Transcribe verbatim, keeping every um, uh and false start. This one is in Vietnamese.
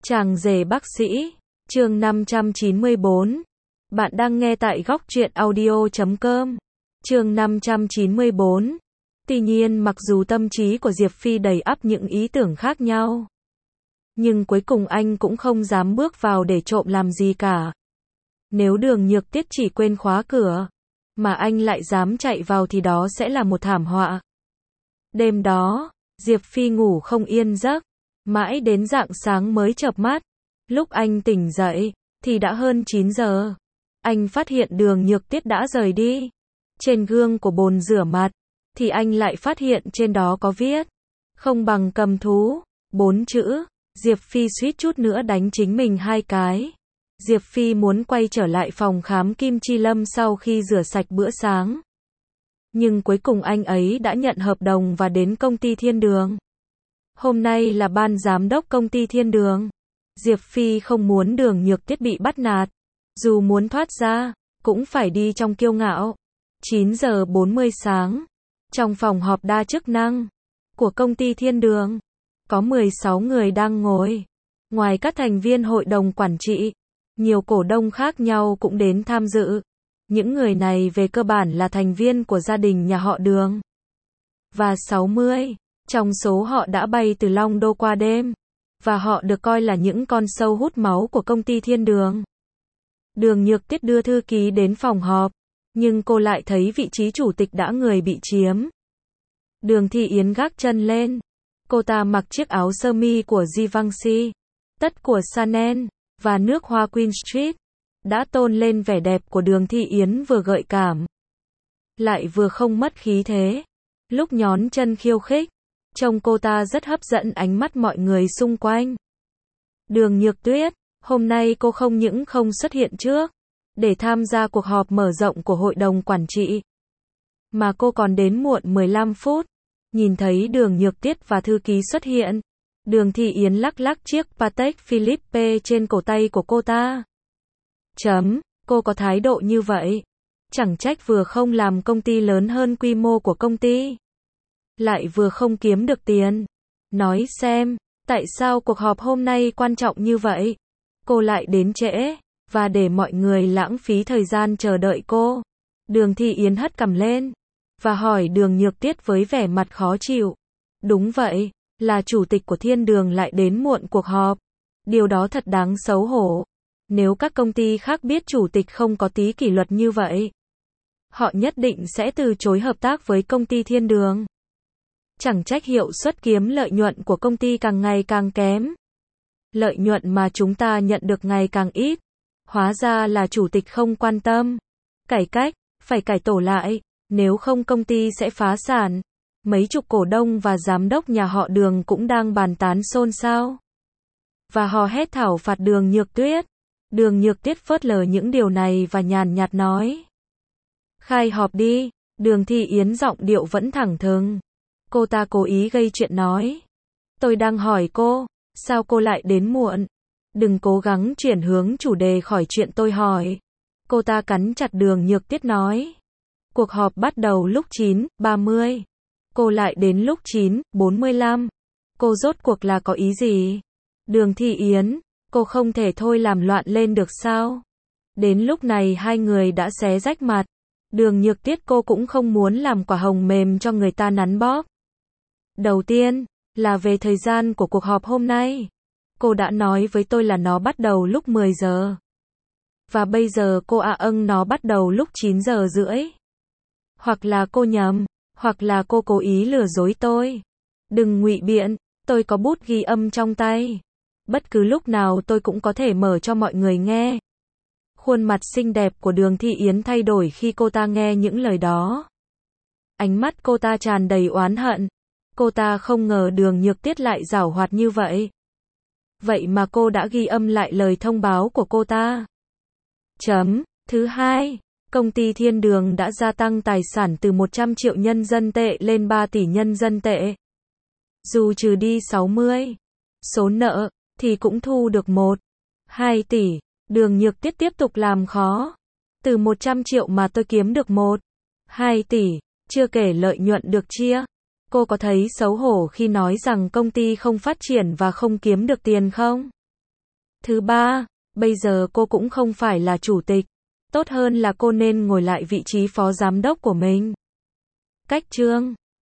Chàng rể bác sĩ, chương năm trăm chín mươi bốn. Bạn đang nghe tại góc truyện audio chấm com. Chương năm trăm chín mươi bốn. Tuy nhiên mặc dù tâm trí của Diệp Phi đầy ắp những ý tưởng khác nhau, nhưng cuối cùng anh cũng không dám bước vào để trộm làm gì cả. Nếu Đường Nhược Tiết chỉ quên khóa cửa, mà anh lại dám chạy vào thì đó sẽ là một thảm họa. Đêm đó, Diệp Phi ngủ không yên giấc, mãi đến rạng sáng mới chợp mắt. Lúc anh tỉnh dậy, thì đã hơn chín giờ. Anh phát hiện Đường Nhược Tiết đã rời đi. Trên gương của bồn rửa mặt, thì anh lại phát hiện trên đó có viết, không bằng cầm thú, bốn chữ. Diệp Phi suýt chút nữa đánh chính mình hai cái. Diệp Phi muốn quay trở lại phòng khám Kim Chi Lâm sau khi rửa sạch bữa sáng. Nhưng cuối cùng anh ấy đã nhận hợp đồng và đến công ty Thiên Đường. Hôm nay là ban giám đốc công ty Thiên Đường. Diệp Phi không muốn Đường Nhược Tiết bị bắt nạt. Dù muốn thoát ra, cũng phải đi trong kiêu ngạo. chín giờ bốn mươi sáng. Trong phòng họp đa chức năng của công ty Thiên Đường, có mười sáu người đang ngồi. Ngoài các thành viên hội đồng quản trị, nhiều cổ đông khác nhau cũng đến tham dự. Những người này về cơ bản là thành viên của gia đình nhà họ Đường. Và sáu mươi trong số họ đã bay từ Long Đô qua đêm. Và họ được coi là những con sâu hút máu của công ty Thiên Đường. Đường Nhược Tiết đưa thư ký đến phòng họp, nhưng cô lại thấy vị trí chủ tịch đã người bị chiếm. Đường Thị Yến gác chân lên. Cô ta mặc chiếc áo sơ mi của Givenchy, tất của Chanel, và nước hoa Queen Street, đã tôn lên vẻ đẹp của Đường Thị Yến vừa gợi cảm, lại vừa không mất khí thế. Lúc nhón chân khiêu khích, trông cô ta rất hấp dẫn ánh mắt mọi người xung quanh. Đường Nhược Tuyết, hôm nay cô không những không xuất hiện trước, để tham gia cuộc họp mở rộng của hội đồng quản trị, mà cô còn đến muộn mười lăm phút. Nhìn thấy Đường Nhược Tiết và thư ký xuất hiện, Đường Thị Yến lắc lắc chiếc Patek Philippe trên cổ tay của cô ta. Chấm, cô có thái độ như vậy, chẳng trách vừa không làm công ty lớn hơn quy mô của công ty, lại vừa không kiếm được tiền. Nói xem, tại sao cuộc họp hôm nay quan trọng như vậy? Cô lại đến trễ, và để mọi người lãng phí thời gian chờ đợi cô. Đường Thị Yến hất cằm lên, và hỏi Đường Nhược Tiết với vẻ mặt khó chịu. Đúng vậy, là chủ tịch của Thiên Đường lại đến muộn cuộc họp. Điều đó thật đáng xấu hổ. Nếu các công ty khác biết chủ tịch không có tí kỷ luật như vậy, họ nhất định sẽ từ chối hợp tác với công ty Thiên Đường. Chẳng trách hiệu suất kiếm lợi nhuận của công ty càng ngày càng kém. Lợi nhuận mà chúng ta nhận được ngày càng ít. Hóa ra là chủ tịch không quan tâm. Cải cách, phải cải tổ lại, nếu không công ty sẽ phá sản. Mấy chục cổ đông và giám đốc nhà họ Đường cũng đang bàn tán xôn xao, và hò hét thảo phạt Đường Nhược Tuyết. Đường Nhược Tiết phớt lờ những điều này và nhàn nhạt nói, khai họp đi. Đường Thị Yến giọng điệu vẫn thẳng thừng. Cô ta cố ý gây chuyện nói, tôi đang hỏi cô, sao cô lại đến muộn? Đừng cố gắng chuyển hướng chủ đề khỏi chuyện tôi hỏi. Cô ta cắn chặt Đường Nhược Tiết nói, cuộc họp bắt đầu lúc chín giờ ba mươi. Cô lại đến lúc chín giờ bốn mươi lăm. Cô rốt cuộc là có ý gì? Đường Thị Yến, cô không thể thôi làm loạn lên được sao? Đến lúc này hai người đã xé rách mặt. Đường Nhược Tiết cô cũng không muốn làm quả hồng mềm cho người ta nắn bóp. Đầu tiên, là về thời gian của cuộc họp hôm nay. Cô đã nói với tôi là nó bắt đầu lúc mười giờ. Và bây giờ cô à âng nó bắt đầu lúc chín giờ rưỡi. Hoặc là cô nhầm, hoặc là cô cố ý lừa dối tôi. Đừng ngụy biện, tôi có bút ghi âm trong tay. Bất cứ lúc nào tôi cũng có thể mở cho mọi người nghe. Khuôn mặt xinh đẹp của Đường Thị Yến thay đổi khi cô ta nghe những lời đó. Ánh mắt cô ta tràn đầy oán hận. Cô ta không ngờ Đường Nhược Tiết lại giảo hoạt như vậy. Vậy mà cô đã ghi âm lại lời thông báo của cô ta. Chấm. Thứ hai, công ty Thiên Đường đã gia tăng tài sản từ một trăm triệu nhân dân tệ lên ba tỷ nhân dân tệ. Dù trừ đi sáu mươi số nợ, thì cũng thu được một phẩy hai tỷ. Đường Nhược Tiết tiếp tục làm khó. Từ một trăm triệu mà tôi kiếm được một phẩy hai tỷ, chưa kể lợi nhuận được chia. Cô có thấy xấu hổ khi nói rằng công ty không phát triển và không kiếm được tiền không? Thứ ba, bây giờ cô cũng không phải là chủ tịch. Tốt hơn là cô nên ngồi lại vị trí phó giám đốc của mình. Cách chương